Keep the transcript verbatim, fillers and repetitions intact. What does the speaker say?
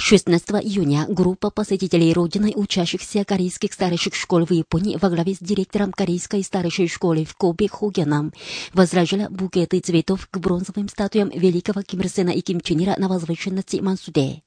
шестнадцатого июня группа посетителей родины учащихся корейских старших школ в Японии во главе с директором корейской старшей школы в Кобе Хогеном возложила букеты цветов к бронзовым статуям великого Ким Ир Сена и Ким Чен Ира на возвышенности Мансуде.